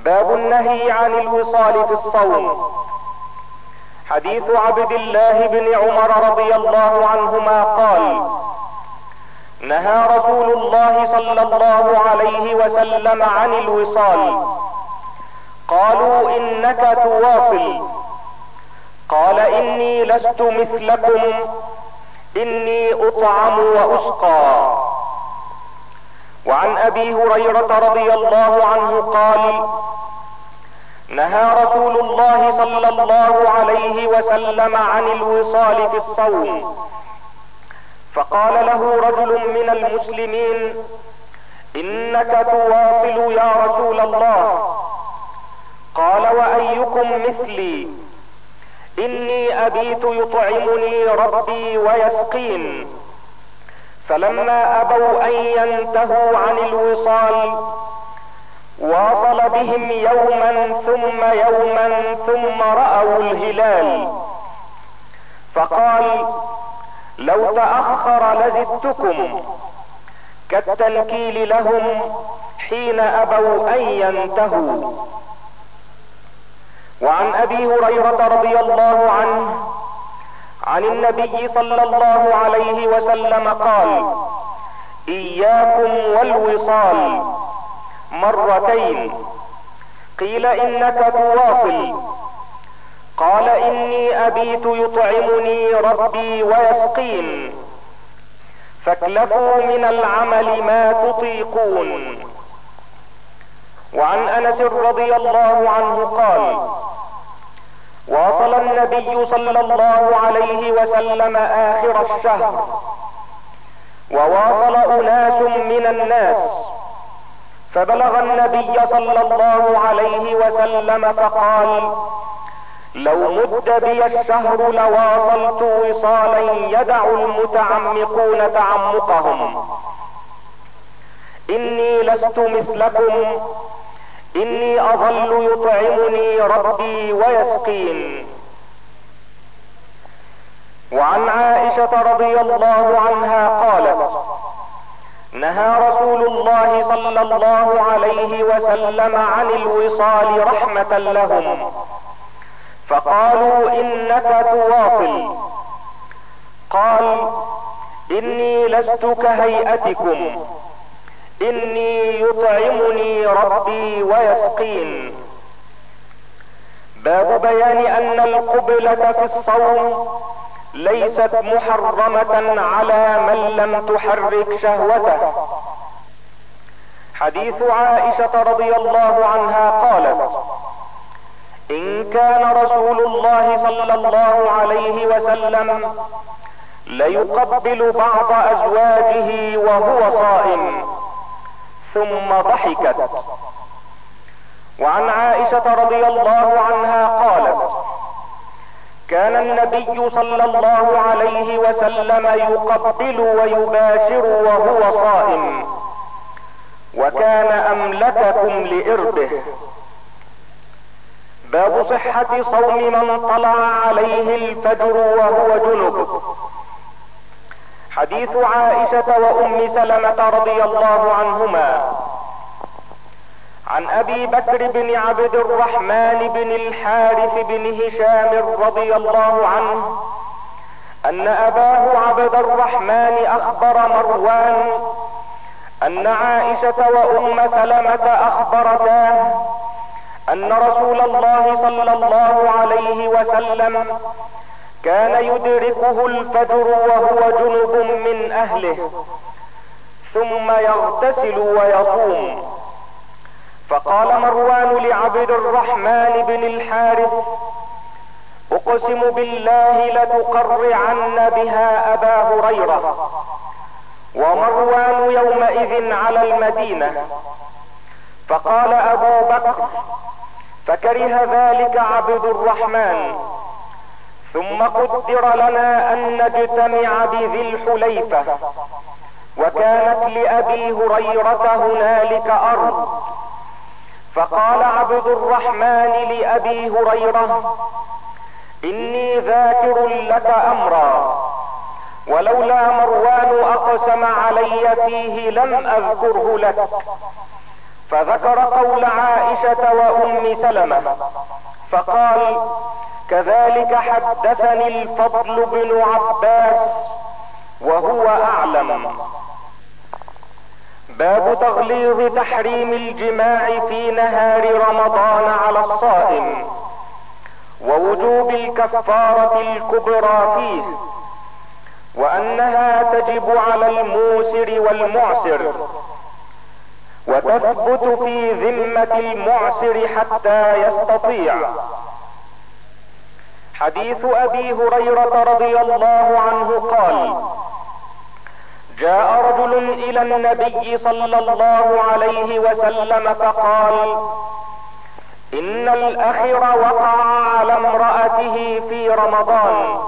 باب النهي عن الوصال في الصوم. حديث عبد الله بن عمر رضي الله عنهما قال: نهى رسول الله صلى الله عليه وسلم عن الوصال. قالوا: انك تواصل. قال: اني لست مثلكم، اني اطعم واسقى. وعن ابي هريرة رضي الله عنه قال: نهى رسول الله صلى الله عليه وسلم عن الوصال في الصوم. فقال له رجل من المسلمين: انك تواصل يا رسول الله. قال: وايكم مثلي؟ اني ابيت يطعمني ربي ويسقين. فلما ابوا ان ينتهوا عن الوصال واصل بهم يوما ثم يوما ثم رأوا الهلال، فقال: لو تأخر لزدتكم، كالتنكيل لهم حين ابوا ان ينتهوا. وعن ابي هريرة رضي الله عنه عن النبي صلى الله عليه وسلم قال: اياكم والوصال، مرتين. قيل: انك تواصل. قال: اني ابيت يطعمني ربي ويسقين، فاكلفوا من العمل ما تطيقون. وعن انس رضي الله عنه قال: واصل النبي صلى الله عليه وسلم اخر الشهر، وواصل اناس من الناس، فبلغ النبي صلى الله عليه وسلم فقال: لو مد بي الشهر لواصلت وصالا يدع المتعمقون تعمقهم. اني لست مثلكم، اني اظل يطعمني ربي ويسقين. وعن عائشة رضي الله عنها قالت: نهى رسول الله صلى الله عليه وسلم عن الوصال رحمة لهم، فقالوا: انك تواصل. قال: اني لست كهيئتكم، اني يطعمني ربي ويسقين. باب بيان ان القبلة في الصوم ليست محرمة على من لم تحرك شهوته. حديث عائشة رضي الله عنها قالت: ان كان رسول الله صلى الله عليه وسلم ليقبل بعض ازواجه وهو صائم، ثم ضحكت. وعن عائشة رضي الله عنها قالت: كان النبي صلى الله عليه وسلم يقبل ويباشر وهو صائم، وكان املككم لاربه. باب صحة صوم من طلع عليه الفجر وهو جنب. حديث عائشة وام سلمة رضي الله عنهما عن ابي بكر بن عبد الرحمن بن الحارث بن هشام رضي الله عنه ان اباه عبد الرحمن اخبر مروان ان عائشة وام سلمة اخبرتاه ان رسول الله صلى الله عليه وسلم كان يدركه الفجر وهو جنب من اهله، ثم يغتسل ويصوم. فقال مروان لعبد الرحمن بن الحارث: اقسم بالله لتقرعن بها ابا هريرة. ومروان يومئذ على المدينة. فقال ابو بكر: فكره ذلك عبد الرحمن. ثم قدر لنا ان نجتمع بذي الحليفة، وكانت لابي هريرة هنالك ارض. فقال عبد الرحمن لابي هريرة: اني ذاكر لك امرا، ولولا مروان اقسم علي فيه لم اذكره لك. فذكر قول عائشة وام سلمة فقال: كذلك حدثني الفضل بن عباس وهو اعلم. باب تغليظ تحريم الجماع في نهار رمضان على الصائم، ووجوب الكفارة الكبرى فيه، وانها تجب على الموسر والمعسر، وتثبت في ذمة المعسر حتى يستطيع. حديث ابي هريرة رضي الله عنه قال: جاء رجل الى النبي صلى الله عليه وسلم فقال: ان الاخر وقع على امرأته في رمضان،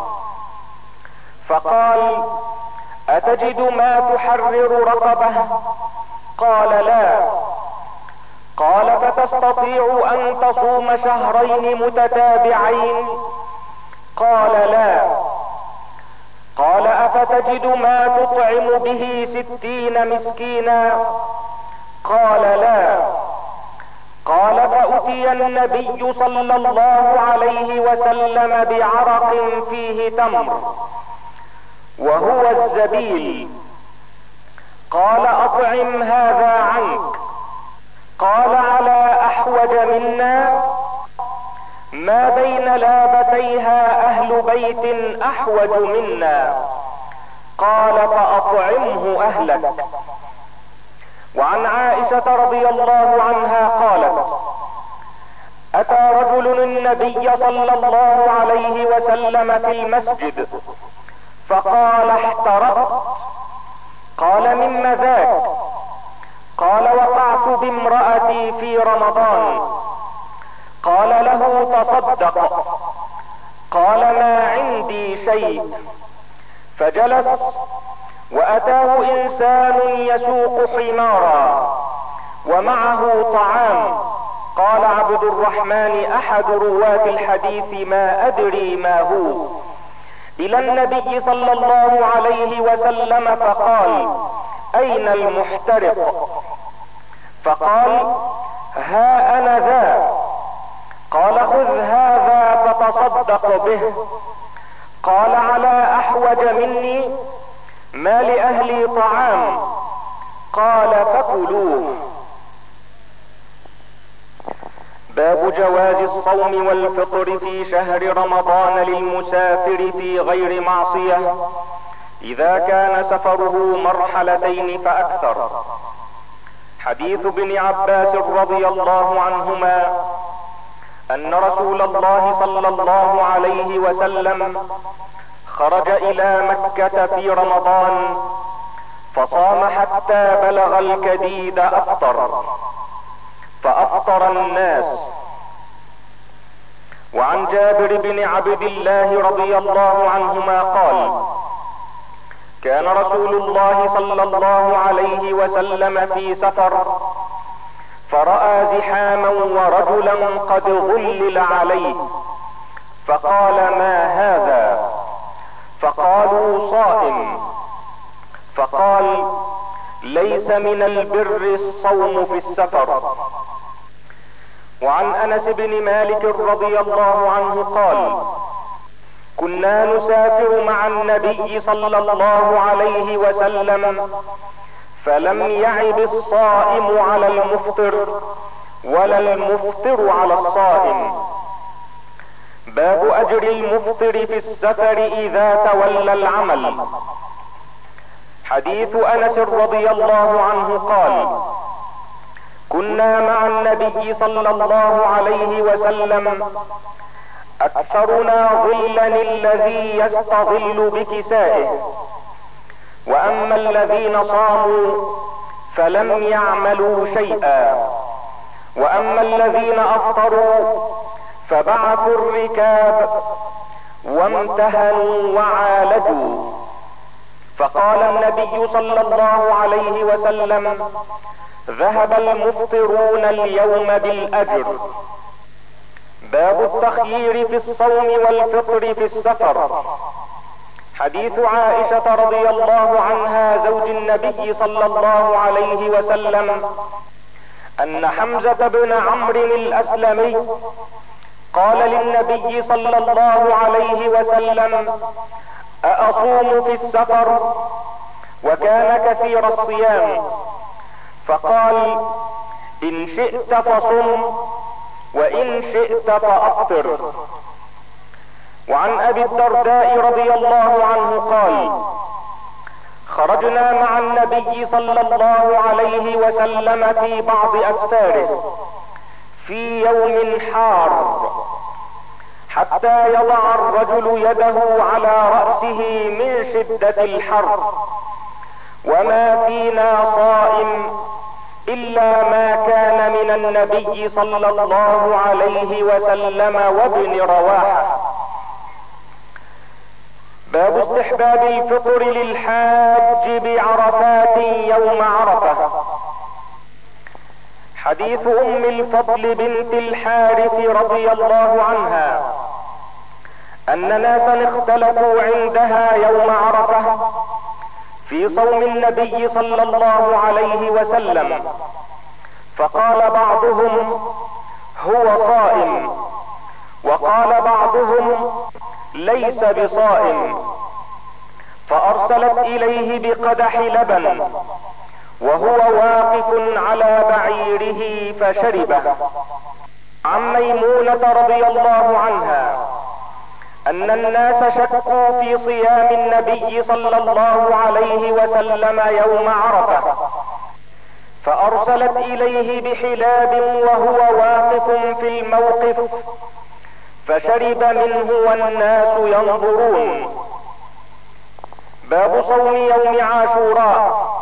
فقال: اتجد ما تحرر رقبه؟ قال: لا. قال: فتستطيع ان تصوم شهرين متتابعين؟ قال: لا. قال: افتجد ما تطعم به 60 مسكينا؟ قال: لا. قال: فأتي النبي صلى الله عليه وسلم بعرق فيه تمر وهو الزبيل، قال: اطعم هذا عنك. قال: على احوج منا؟ ما بين لابتيها اهل بيت احوج منا. قال: فاطعمه اهلك. وعن عائشة رضي الله عنها قالت: اتى رجل النبي صلى الله عليه وسلم في المسجد فقال: احترقت. قال: مما ذاك؟ قال: وقعت بامرأتي في رمضان. قال له: تصدق. قال: ما عندي شيء. فجلس، واتاه انسان يسوق حمارا ومعه طعام. قال عبد الرحمن احد رواة الحديث: ما ادري ما هو، الى النبي صلى الله عليه وسلم فقال: اين المحترق؟ فقال: ها انا ذا. قال: خذ هذا فتصدق به. قال: على احوج مني؟ ما لاهلي طعام. قال: فكلوه. باب جواز الصوم والفطر في شهر رمضان للمسافر في غير معصية اذا كان سفره مرحلتين فاكثر. حديث ابن عباس رضي الله عنهما ان رسول الله صلى الله عليه وسلم خرج الى مكة في رمضان فصام حتى بلغ الكديد افطر، فافطر الناس. وعن جابر بن عبد الله رضي الله عنهما قال: كان رسول الله صلى الله عليه وسلم في سفر فرأى زحاما ورجلا قد ظلل عليه، فقال: ما هذا؟ فقالوا: صائم. فقال: ليس من البر الصوم في السفر. وعن انس بن مالك رضي الله عنه قال: كنا نسافر مع النبي صلى الله عليه وسلم فلم يعب الصائم على المفطر ولا المفطر على الصائم. باب اجر المفطر في السفر اذا تولى العمل. حديث انس رضي الله عنه قال: كنا مع النبي صلى الله عليه وسلم اكثرنا ظلا الذي يستظل بكسائه، واما الذين صاموا فلم يعملوا شيئا، واما الذين افطروا فبعثوا الركاب وامتهنوا وعالجوا. فقال النبي صلى الله عليه وسلم: ذهب المفطرون اليوم بالاجر. باب التخيير في الصوم والفطر في السفر. حديث عائشة رضي الله عنها زوج النبي صلى الله عليه وسلم ان حمزة بن عمرو الاسلمي قال للنبي صلى الله عليه وسلم: أأصوم في السفر؟ وكان كثير الصيام، فقال: إن شئت فصم وإن شئت فأفطر. وعن أبي الدرداء رضي الله عنه قال: خرجنا مع النبي صلى الله عليه وسلم في بعض أسفاره في يوم حار، حتى يضع الرجل يده على رأسه من شدة الحر، وما فينا صائم إلا ما كان من النبي صلى الله عليه وسلم وابن رواحة. باب استحباب الفطر للحاج بعرفات يوم عرفة. حديث ام الفضل بنت الحارث رضي الله عنها ان ناسا اختلفوا عندها يوم عرفة في صوم النبي صلى الله عليه وسلم، فقال بعضهم: هو صائم، وقال بعضهم: ليس بصائم، فارسلت اليه بقدح لبن وهو واقف على بعيره فشربه. عن ميمونة رضي الله عنها ان الناس شكوا في صيام النبي صلى الله عليه وسلم يوم عرفة، فارسلت اليه بحلاب وهو واقف في الموقف فشرب منه والناس ينظرون. باب صوم يوم عاشوراء.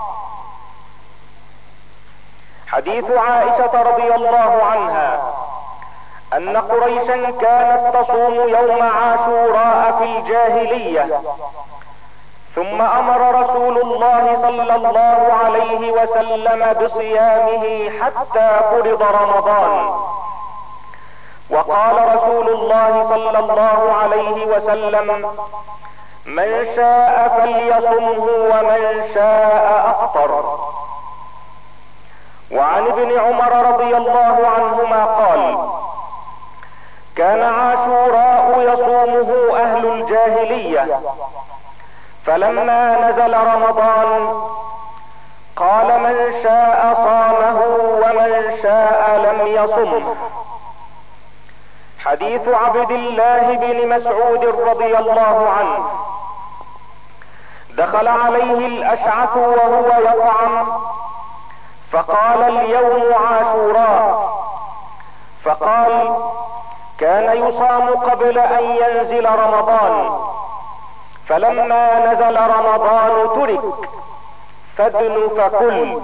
حديث عائشة رضي الله عنها ان قريشا كانت تصوم يوم عاشوراء في الجاهلية، ثم امر رسول الله صلى الله عليه وسلم بصيامه حتى فرض رمضان، وقال رسول الله صلى الله عليه وسلم: من شاء فليصمه ومن شاء افطر. وعن ابن عمر رضي الله عنهما قال: كان عاشوراء يصومه اهل الجاهلية، فلما نزل رمضان قال: من شاء صامه ومن شاء لم يصمه. حديث عبد الله بن مسعود رضي الله عنه: دخل عليه الاشعث وهو يطعم فقال: اليوم عاشوراء. فقال: كان يصام قبل ان ينزل رمضان، فلما نزل رمضان ترك، فادن فكل.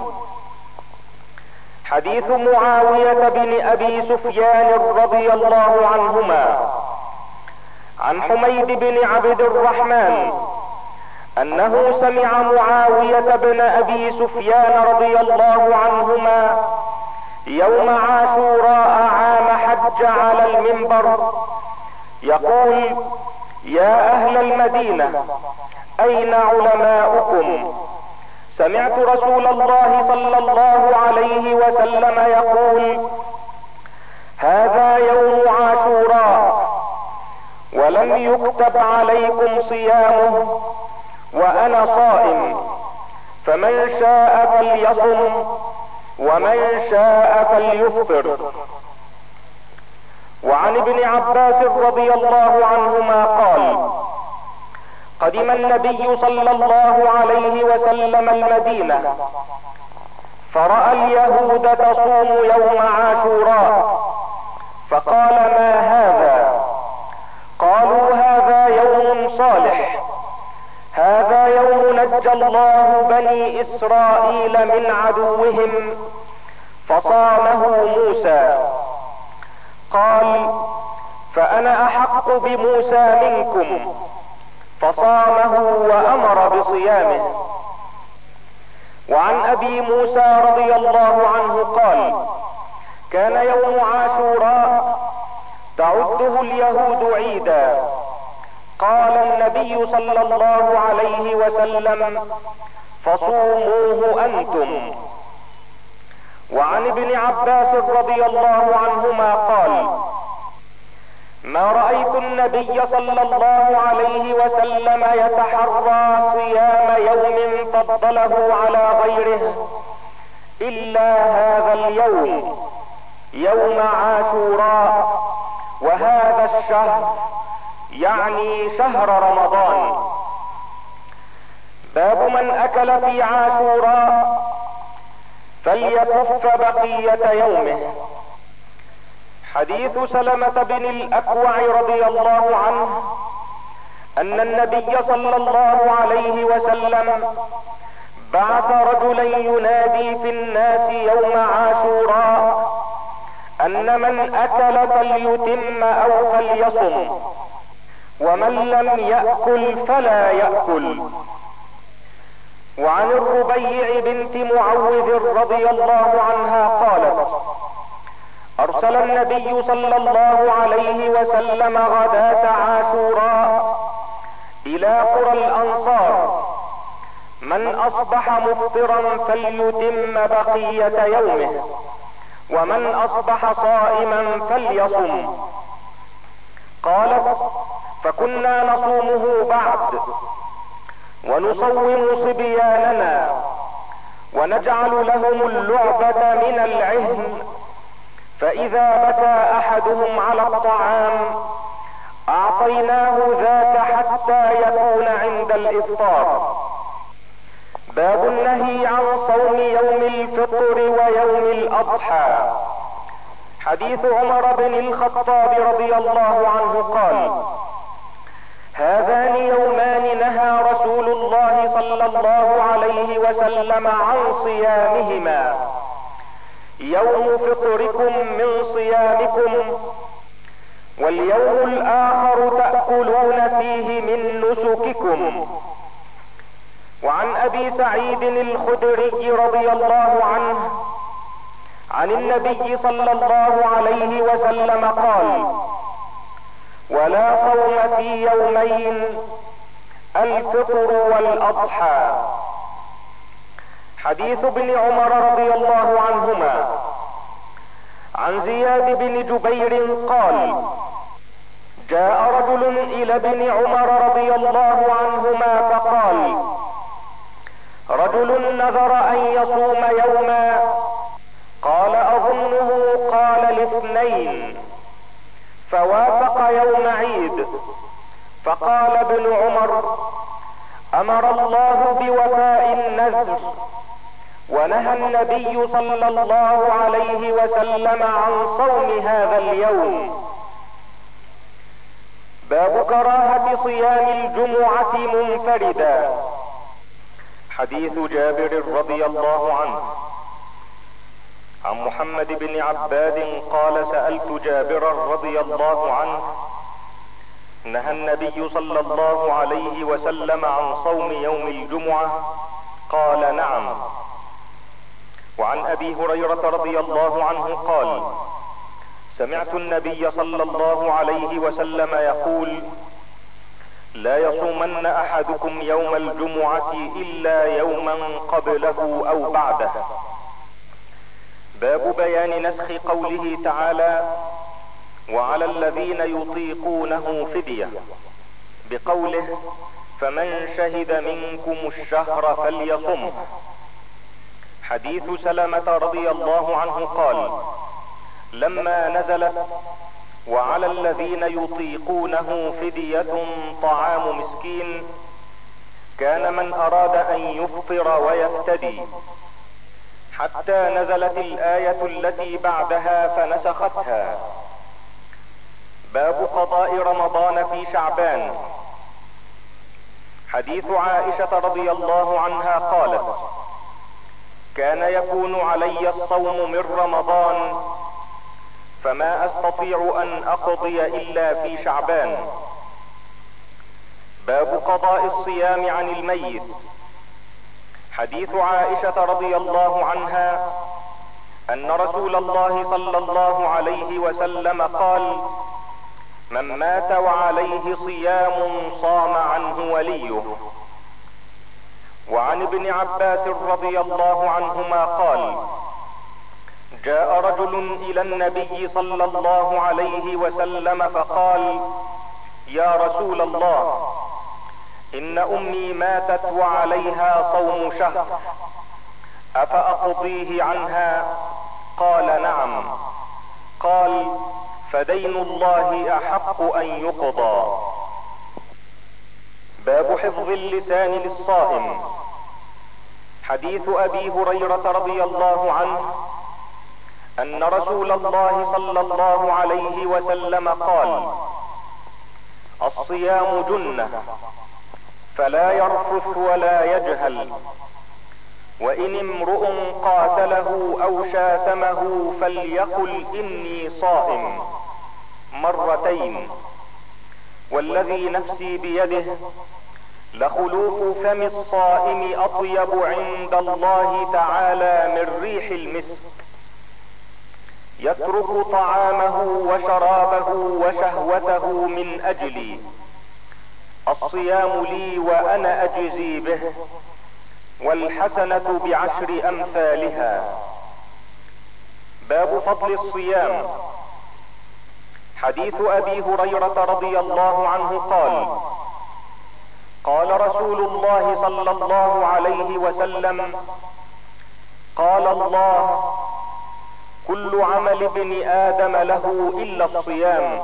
حديث معاوية بن ابي سفيان رضي الله عنهما عن حميد بن عبد الرحمن انه سمع معاوية بن ابي سفيان رضي الله عنهما يوم عاشوراء عام حج على المنبر يقول: يا اهل المدينة اين علماؤكم؟ سمعت رسول الله صلى الله عليه وسلم يقول: هذا يوم عاشوراء ولم يكتب عليكم صيامه وانا صائم، فمن شاء فليصم ومن شاء فليفطر. وعن ابن عباس رضي الله عنهما قال: قدم النبي صلى الله عليه وسلم المدينة فرأى اليهود تصوم يوم عاشوراء، فقال: ما هذا؟ قالوا: هذا يوم صالح، هذا يوم نجى الله بني اسرائيل من عدوهم فصامه موسى. قال: فانا احق بموسى منكم، فصامه وامر بصيامه. وعن ابي موسى رضي الله عنه قال: كان يوم عاشوراء تعده اليهود عيدا، قال النبي صلى الله عليه وسلم: فصوموه انتم. وعن ابن عباس رضي الله عنهما قال: ما رأيت النبي صلى الله عليه وسلم يتحرى صيام يوم فضله على غيره الا هذا اليوم، يوم عاشوراء، وهذا الشهر يعني شهر رمضان. باب من اكل في عاشوراء فليكف بقية يومه. حديث سلمة بن الأكوع رضي الله عنه ان النبي صلى الله عليه وسلم بعث رجلا ينادي في الناس يوم عاشوراء ان من اكل فليتم او فليصم، ومن لم يأكل فلا يأكل. وعن الربيع بنت معوذ رضي الله عنها قالت: ارسل النبي صلى الله عليه وسلم غداة عاشوراء الى قرى الانصار: من اصبح مفطرا فليتم بقية يومه، ومن اصبح صائما فليصم. قالت: فكنا نصومه بعد، ونصوم صبياننا، ونجعل لهم اللعبة من العهن، فاذا بكى احدهم على الطعام اعطيناه ذاك حتى يكون عند الافطار. باب النهي عن صوم يوم الفطر ويوم الاضحى. حديث عمر بن الخطاب رضي الله عنه قال: هذان يومان نهى رسول الله صلى الله عليه وسلم عن صيامهما: يوم فطركم من صيامكم، واليوم الاخر تأكلون فيه من نسككم. وعن ابي سعيد الخدري رضي الله عنه عن النبي صلى الله عليه وسلم قال: ولا صوم في يومين، الفطر والاضحى. حديث ابن عمر رضي الله عنهما عن زياد بن جبير قال: جاء رجل الى ابن عمر رضي الله عنهما فقال: رجل نذر ان يصوم يوما، قال اظنه قال الاثنين، فوافق يوم عيد، فقال ابن عمر: امر الله بوفاء النذر، ونهى النبي صلى الله عليه وسلم عن صوم هذا اليوم. باب كراهة صيام الجمعة منفردا. حديث جابر رضي الله عنه عن محمد بن عباد قال: سألت جابرا رضي الله عنه: نهى النبي صلى الله عليه وسلم عن صوم يوم الجمعة؟ قال: نعم. وعن ابي هريرة رضي الله عنه قال: سمعت النبي صلى الله عليه وسلم يقول: لا يصومن احدكم يوم الجمعة الا يوما قبله او بعده. باب بيان نسخ قوله تعالى: وعلى الذين يطيقونه فدية، بقوله: فمن شهد منكم الشهر فليصمه. حديث سلمة رضي الله عنه قال: لما نزلت وعلى الذين يطيقونه فدية طعام مسكين، كان من اراد ان يفطر ويفتدي، حتى نزلت الآية التي بعدها فنسختها. باب قضاء رمضان في شعبان. حديث عائشة رضي الله عنها قالت: كان يكون علي الصوم من رمضان، فما استطيع ان اقضي الا في شعبان. باب قضاء الصيام عن الميت. حديث عائشة رضي الله عنها ان رسول الله صلى الله عليه وسلم قال: من مات وعليه صيام صام عنه وليه. وعن ابن عباس رضي الله عنهما قال: جاء رجل الى النبي صلى الله عليه وسلم فقال: يا رسول الله، ان امي ماتت وعليها صوم شهر، افاقضيه عنها؟ قال: نعم. قال: فدين الله احق ان يقضى. باب حفظ اللسان للصائم. حديث ابي هريرة رضي الله عنه ان رسول الله صلى الله عليه وسلم قال: الصيام جنة، فلا يرفث ولا يجهل، وان امرؤ قاتله او شاتمه فليقل اني صائم مرتين، والذي نفسي بيده لخلوف فم الصائم اطيب عند الله تعالى من ريح المسك، يترك طعامه وشرابه وشهوته من اجلي، الصيام لي وانا اجزي به، والحسنة بعشر امثالها. باب فضل الصيام. حديث ابي هريرة رضي الله عنه قال: قال رسول الله صلى الله عليه وسلم: قال الله: كل عمل ابن ادم له الا الصيام،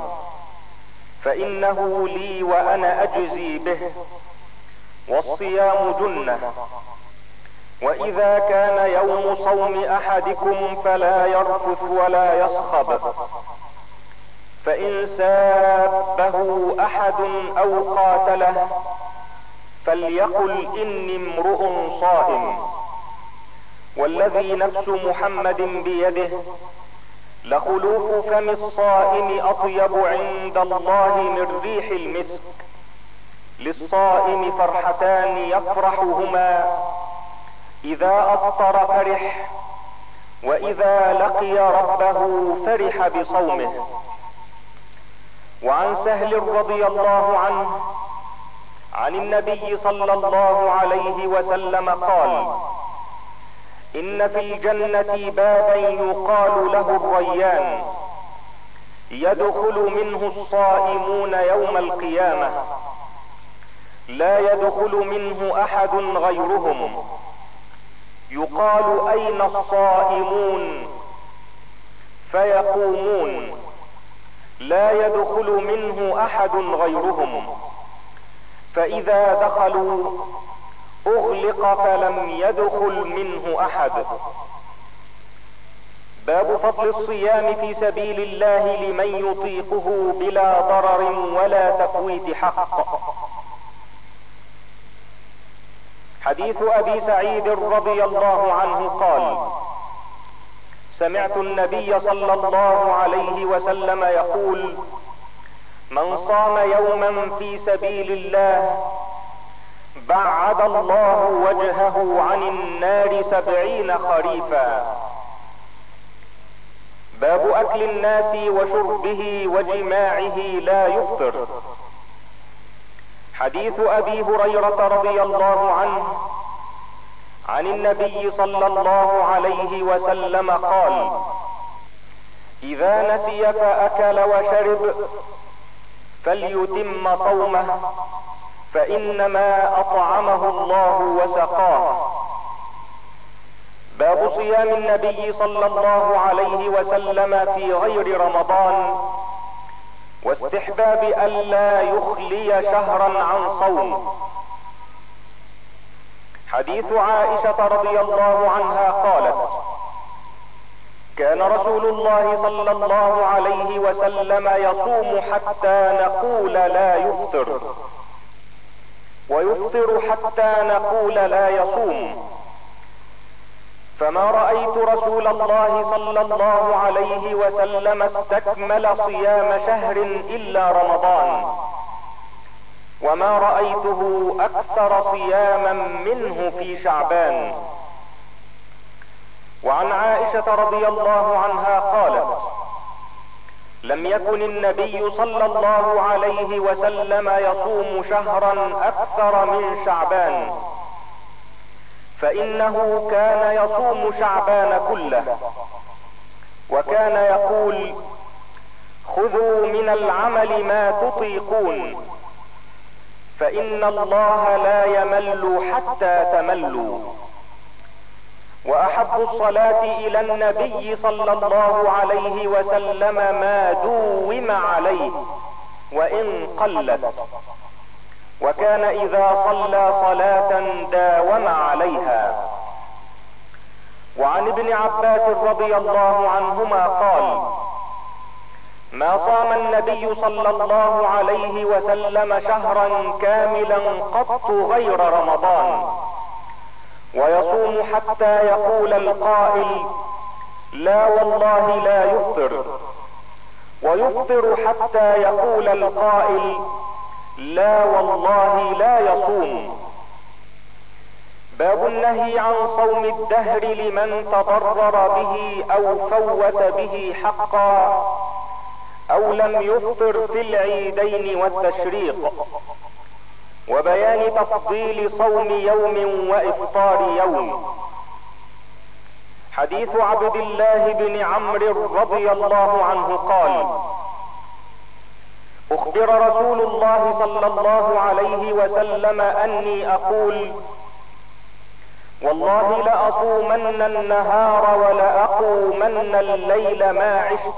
فانه لي وانا اجزي به، والصيام جنة، واذا كان يوم صوم احدكم فلا يرفث ولا يصخب، فان سابه احد او قاتله فليقل اني امرؤ صائم، والذي نفس محمد بيده لخلوف فم الصائم اطيب عند الله من ريح المسك، للصائم فرحتان يفرحهما: اذا افطر فرح، واذا لقي ربه فرح بصومه. وعن سهل رضي الله عنه عن النبي صلى الله عليه وسلم قال: ان في الجنة بابا يقال له الريان، يدخل منه الصائمون يوم القيامة، لا يدخل منه احد غيرهم، يقال: اين الصائمون؟ فيقومون: لا يدخل منه احد غيرهم، فاذا دخلوا اغلق فلم يدخل منه احد. باب فضل الصيام في سبيل الله لمن يطيقه بلا ضرر ولا تفويت حق. حديث ابي سعيد رضي الله عنه قال: سمعت النبي صلى الله عليه وسلم يقول: من صام يوما في سبيل الله بعد الله وجهه عن النار 70 خريفا. باب اكل الناس وشربه وجماعه لا يفطر. حديث ابي هريرة رضي الله عنه عن النبي صلى الله عليه وسلم قال: اذا نسي فاكل وشرب فليتم صومه، فانما اطعمه الله وسقاه. باب صيام النبي صلى الله عليه وسلم في غير رمضان، واستحباب الا يخلي شهرا عن صوم. حديث عائشة رضي الله عنها قالت: كان رسول الله صلى الله عليه وسلم يصوم حتى نقول لا يفطر، ويفطر حتى نقول لا يصوم، فما رأيت رسول الله صلى الله عليه وسلم استكمل صيام شهر الا رمضان، وما رأيته اكثر صياما منه في شعبان. وعن عائشة رضي الله عنها قالت: لم يكن النبي صلى الله عليه وسلم يصوم شهرا اكثر من شعبان، فانه كان يصوم شعبان كله، كان يقول: خذوا من العمل ما تطيقون، فإن الله لا يمل حتى تملوا. وأحب الصلاة إلى النبي صلى الله عليه وسلم ما دوم عليه وإن قلت، وكان إذا صلى صلاة داوم عليها. وعن ابن عباس رضي الله عنهما قال: ما صام النبي صلى الله عليه وسلم شهرا كاملا قط غير رمضان، ويصوم حتى يقول القائل: لا والله لا يفطر، ويفطر حتى يقول القائل: لا والله لا يصوم. باب النهي عن صوم الدهر لمن تضرر به او فوت به حقا او لم يفطر في العيدين والتشريق، وبيان تفضيل صوم يوم وافطار يوم. حديث عبد الله بن عمرو رضي الله عنه قال: اخبر رسول الله صلى الله عليه وسلم اني اقول: والله لأصومن النهار ولأقومن الليل ما عشت.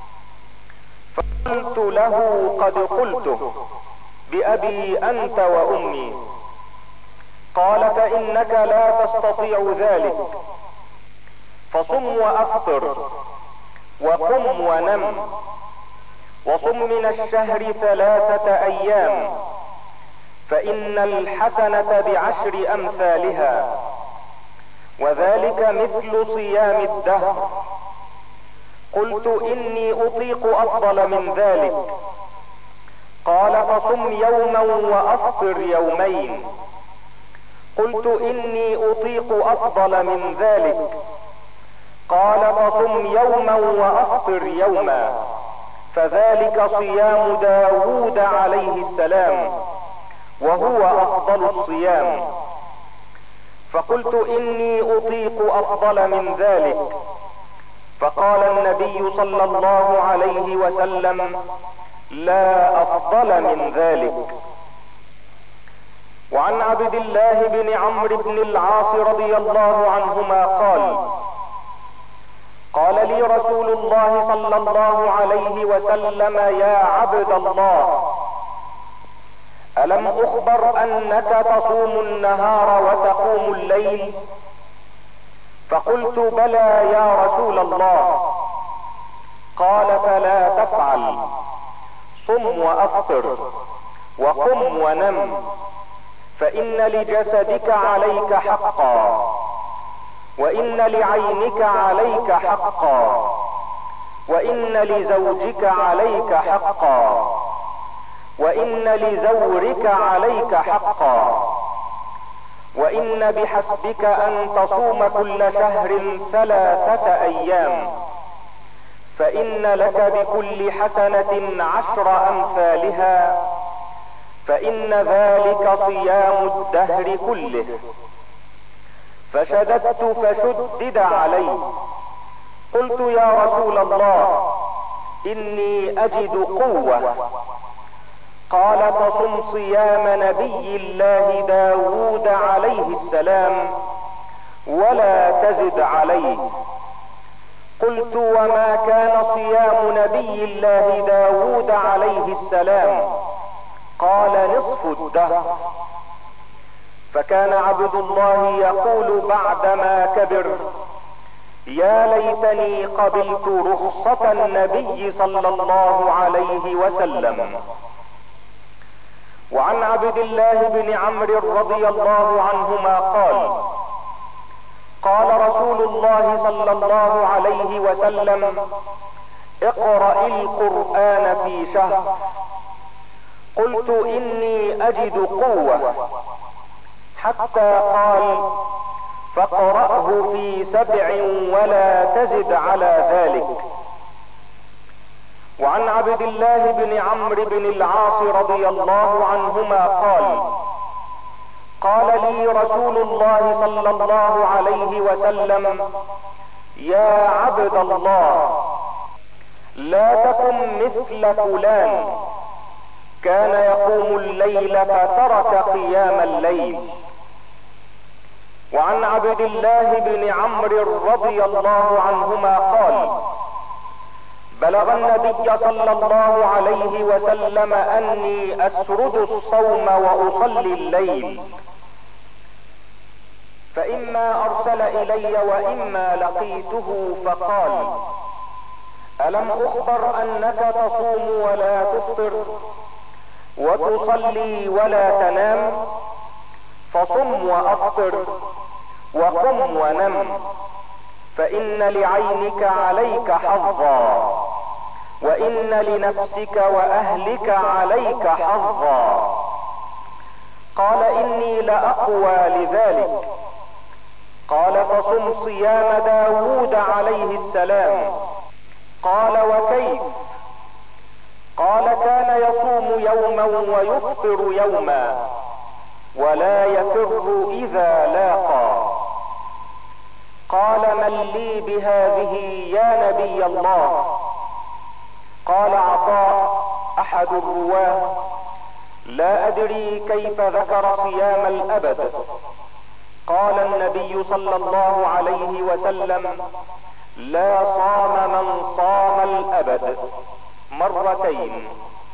فقلت له: قد قلته بأبي أنت وأمي. قال: فإنك لا تستطيع ذلك، فصم وأفطر، وقم ونم، وصم من الشهر 3 أيام، فإن الحسنة ب10 أمثالها، وذلك مثل صيام الدهر. قلت: إني أطيق أفضل من ذلك. قال: فصم يوما وأفطر يومين. قلت: إني أطيق أفضل من ذلك. قال: فصم يوما وأفطر يوما، فذلك صيام داود عليه السلام، وهو أفضل الصيام. فقلت: إني أطيق أفضل من ذلك. فقال النبي صلى الله عليه وسلم: لا أفضل من ذلك. وعن عبد الله بن عمرو بن العاص رضي الله عنهما قال: قال لي رسول الله صلى الله عليه وسلم: يا عبد الله، ألم أخبر أنك تصوم النهار وتقوم الليل؟ فقلت: بلى يا رسول الله. قال: فلا تفعل، صم وأفطر، وقم ونم، فإن لجسدك عليك حقا، وإن لعينك عليك حقا، وإن لزوجك عليك حقا، وإن لزورك عليك حقا، وإن بحسبك أن تصوم كل شهر 3 أيام، فإن لك بكل حسنة 10 أمثالها، فإن ذلك صيام الدهر كله. فشددت فشدد علي. قلت: يا رسول الله، إني أجد قوة. قال: فصم صيام نبي الله داود عليه السلام، ولا تزد عليه. قلت: وما كان صيام نبي الله داود عليه السلام؟ قال: نصف الدهر. فكان عبد الله يقول بعدما كبر: يا ليتني قبلت رخصة النبي صلى الله عليه وسلم. وعن عبد الله بن عمرو رضي الله عنهما قال: قال رسول الله صلى الله عليه وسلم: اقرأ القرآن في شهر. قلت: إني أجد قوة. حتى قال: فاقرأه في 7 ولا تزد على ذلك. وعن عبد الله بن عمرو بن العاص رضي الله عنهما قال: قال لي رسول الله صلى الله عليه وسلم: يا عبد الله، لا تكن مثل فلان كان يقوم الليل فترك قيام الليل. وعن عبد الله بن عمرو رضي الله عنهما قال: بلغ النبي صلى الله عليه وسلم اني اسرد الصوم واصلي الليل، فاما ارسل الي واما لقيته فقال: الم اخبر انك تصوم ولا تفطر وتصلي ولا تنام؟ فصم وافطر وقم ونم، فان لعينك عليك حظا وان لنفسك واهلك عليك حظا. قال: اني لاقوى لذلك. قال: فصم صيام داود عليه السلام. قال: وكيف؟ قال: كان يصوم يوما ويفطر يوما ولا يفر اذا لاقى. قال: من لي بهذه يا نبي الله؟ قال عطاء احد الرواه: لا ادري كيف ذكر صيام الابد. قال النبي صلى الله عليه وسلم: لا صام من صام الابد مرتين.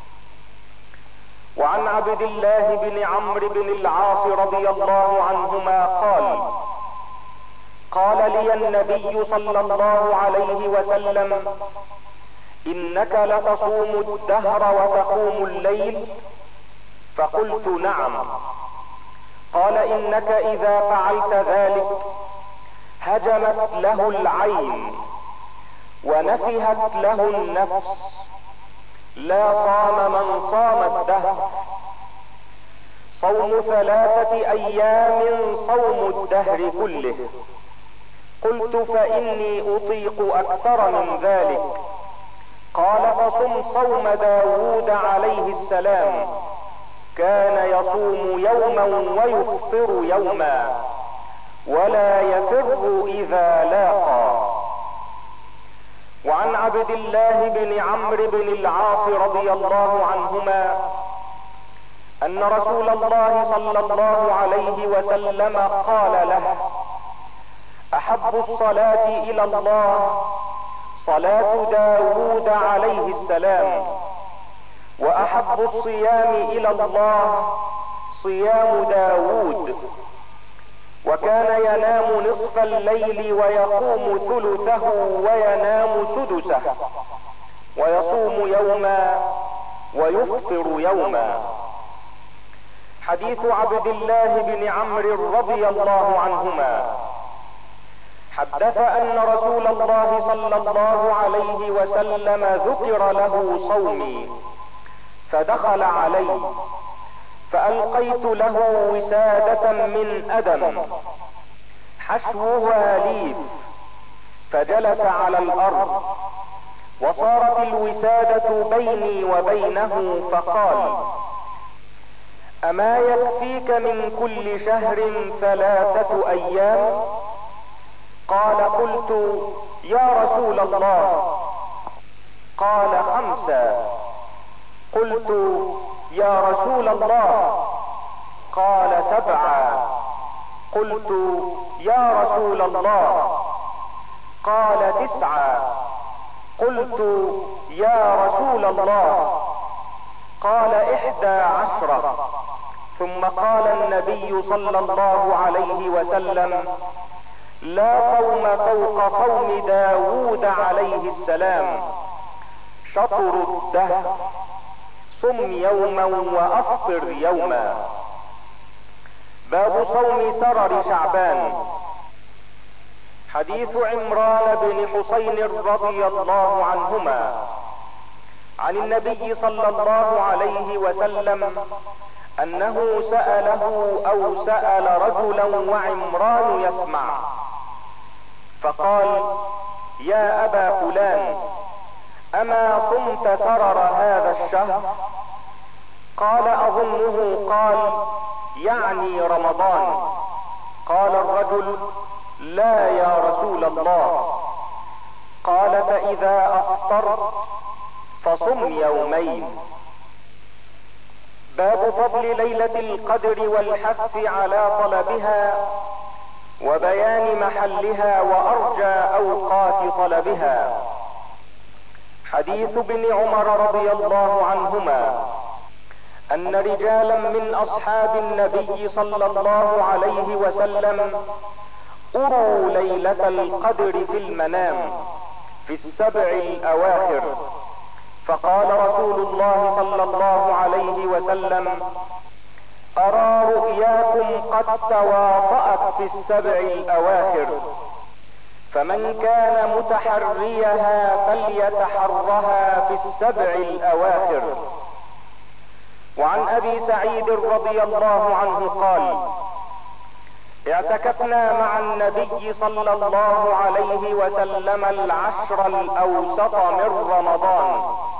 وعن عبد الله بن عمرو بن العاص رضي الله عنهما قال: قال لي النبي صلى الله عليه وسلم: انك لتصوم الدهر وتقوم الليل؟ فقلت: نعم. قال: انك اذا فعلت ذلك هجمت له العين ونفهت له النفس. لا صام من صام الدهر. صوم 3 ايام صوم الدهر كله. قلت: فاني اطيق اكثر من ذلك. قال: فصم صوم داود عليه السلام، كان يصوم يوما ويفطر يوما ولا يفر اذا لاقى. وعن عبد الله بن عمرو بن العاص رضي الله عنهما ان رسول الله صلى الله عليه وسلم قال له: احب الصلاة الى الله صلاة داود عليه السلام، واحب الصيام الى الله صيام داود. وكان ينام نصف الليل ويقوم ثلثه وينام سدسه، ويصوم يوما ويفطر يوما. حديث عبد الله بن عمرو رضي الله عنهما: حدث ان رسول الله صلى الله عليه وسلم ذكر له صومي فدخل علي فالقيت له وسادة من ادم حشوها ليف، فجلس على الارض وصارت الوسادة بيني وبينه، فقال: اما يكفيك من كل شهر 3 ايام؟ قال: قلت: يا رسول الله. قال: 5. قلت: يا رسول الله. قال: 7. قلت: يا رسول الله. قال: 9. قلت: يا رسول الله. قال: 11. ثم قال النبي صلى الله عليه وسلم: لا صوم فوق صوم داود عليه السلام، شطر الدهر، صم يوما وافطر يوما. باب صوم سرر شعبان. حديث عمران بن حسين رضي الله عنهما عن النبي صلى الله عليه وسلم انه سأله او سأل رجلا وعمران يسمع، فقال: يا ابا فلان، اما صمت سرر هذا الشهر؟ قال: اظنه قال يعني رمضان. قال الرجل: لا يا رسول الله. قال: فاذا افطرت يومين. باب فضل ليلة القدر والحث على طلبها وبيان محلها وارجى اوقات طلبها. حديث ابن عمر رضي الله عنهما ان رجالا من اصحاب النبي صلى الله عليه وسلم اروا ليلة القدر في المنام في السبع الاواخر، فقال رسول الله صلى الله عليه وسلم: ارى رؤياكم قد تواطأت في السبع الاواخر، فمن كان متحريها فليتحرها في السبع الاواخر. وعن ابي سعيد رضي الله عنه قال: اعتكفنا مع النبي صلى الله عليه وسلم العشر الاوسط من رمضان،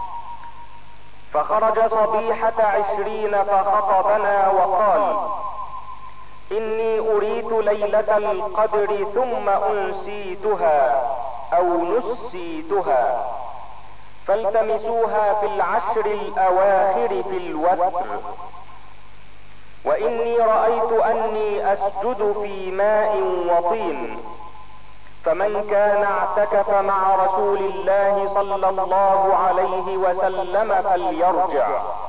فخرج صبيحة 20 فخطبنا وقال: اني اريت ليلة القدر ثم انسيتها او نسيتها، فالتمسوها في العشر الاواخر في الوتر، واني رأيت اني اسجد في ماء وطين، فمن كان اعتكف مع رسول الله صلى الله عليه وسلم فليرجع.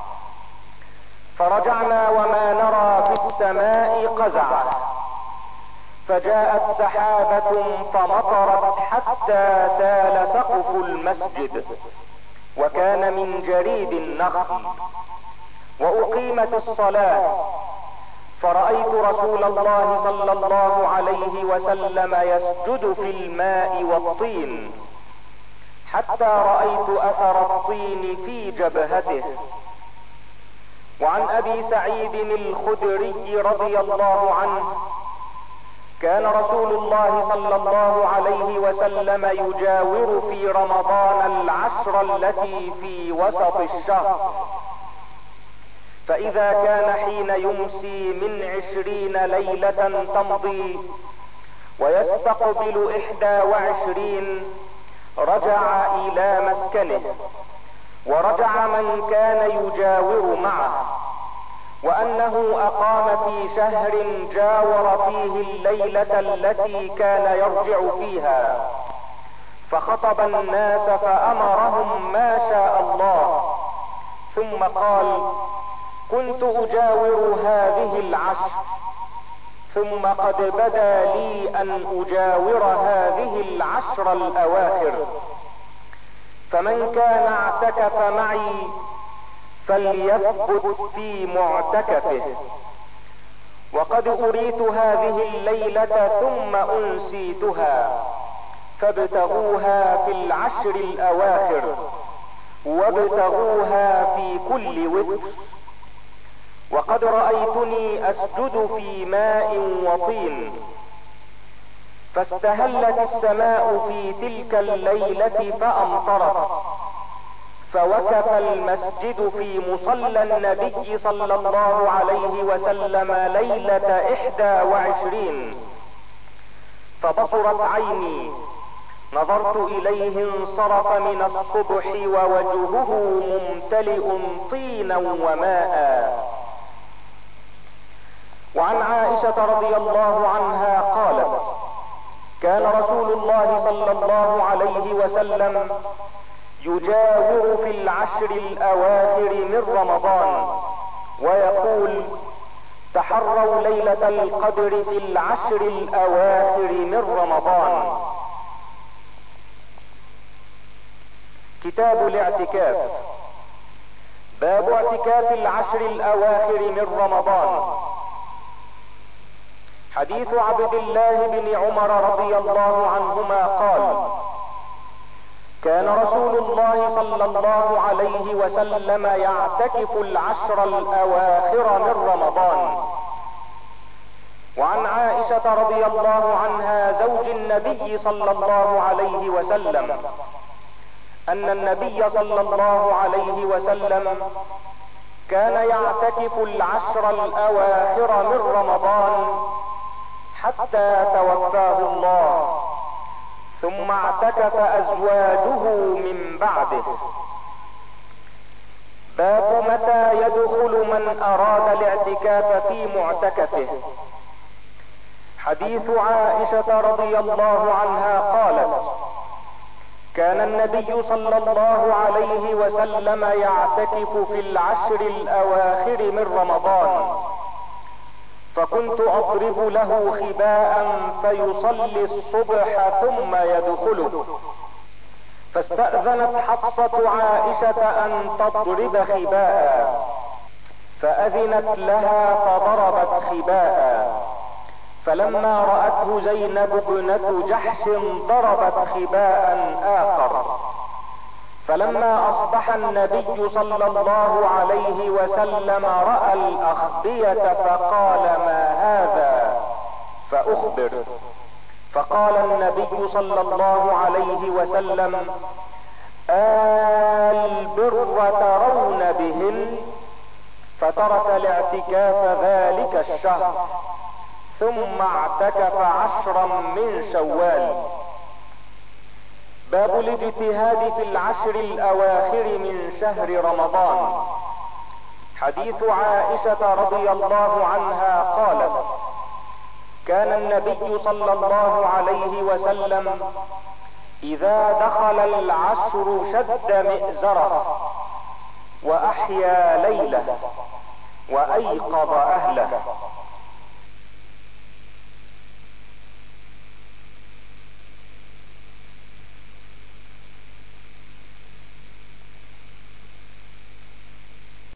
فرجعنا وما نرى في السماء قزعة، فجاءت سحابة فمطرت حتى سال سقف المسجد، وكان من جريد النخل، واقيمت الصلاة، فرأيت رسول الله صلى الله عليه وسلم يسجد في الماء والطين، حتى رأيت اثر الطين في جبهته. وعن ابي سعيد الخدري رضي الله عنه: كان رسول الله صلى الله عليه وسلم يجاور في رمضان العشر التي في وسط الشهر، فاذا كان حين يمسي من 20 ليلة تمضي ويستقبل 21 رجع الى مسكنه، ورجع من كان يجاور معه، وانه اقام في شهر جاور فيه الليلة التي كان يرجع فيها، فخطب الناس فامرهم ما شاء الله، ثم قال: كنت اجاور هذه العشر، ثم قد بدا لي ان اجاور هذه العشر الاواخر، فمن كان اعتكف معي فليثبت في معتكفه. وقد اريت هذه الليلة ثم انسيتها، فابتغوها في العشر الاواخر، وابتغوها في كل وتر. وقد رأيتني اسجد في ماء وطين، فاستهلت السماء في تلك الليلة فامطرت، فوقف المسجد في مصلى النبي صلى الله عليه وسلم ليلة 21، فبصرت عيني، نظرت اليه انصرف من الصبح ووجهه ممتلئ طينا وماء. وعن عائشة رضي الله عنها قالت: كان رسول الله صلى الله عليه وسلم يجاور في العشر الاواخر من رمضان ويقول: تحروا ليلة القدر في العشر الاواخر من رمضان. كتاب الاعتكاف. باب اعتكاف العشر الاواخر من رمضان. حديث عبد الله بن عمر رضي الله عنهما قال: كان رسول الله صلى الله عليه وسلم يعتكف العشر الاواخر من رمضان. وعن عائشة رضي الله عنها زوج النبي صلى الله عليه وسلم ان النبي صلى الله عليه وسلم كان يعتكف العشر الاواخر من رمضان حتى توفاه الله، ثم اعتكف ازواجه من بعده. باب متى يدخل من اراد الاعتكاف في معتكفه. حديث عائشة رضي الله عنها قالت: كان النبي صلى الله عليه وسلم يعتكف في العشر الاواخر من رمضان، فكنت اضرب له خباء فيصلي الصبح ثم يدخله، فاستأذنت حفصة عائشة ان تضرب خباء، فأذنت لها فضربت خباء، فلما رأته زينب ابنة جحش ضربت خباء آخر، فلما اصبح النبي صلى الله عليه وسلم رأى الأخبية فقال: ما هذا؟ فأخبر، فقال النبي صلى الله عليه وسلم: البر ترون بهن، فترك الاعتكاف ذلك الشهر، ثم اعتكف 10 من شوال. باب الاجتهاد في العشر الاواخر من شهر رمضان. حديث عائشة رضي الله عنها قالت: كان النبي صلى الله عليه وسلم اذا دخل العشر شد مئزره، واحيا ليله، وايقظ اهله،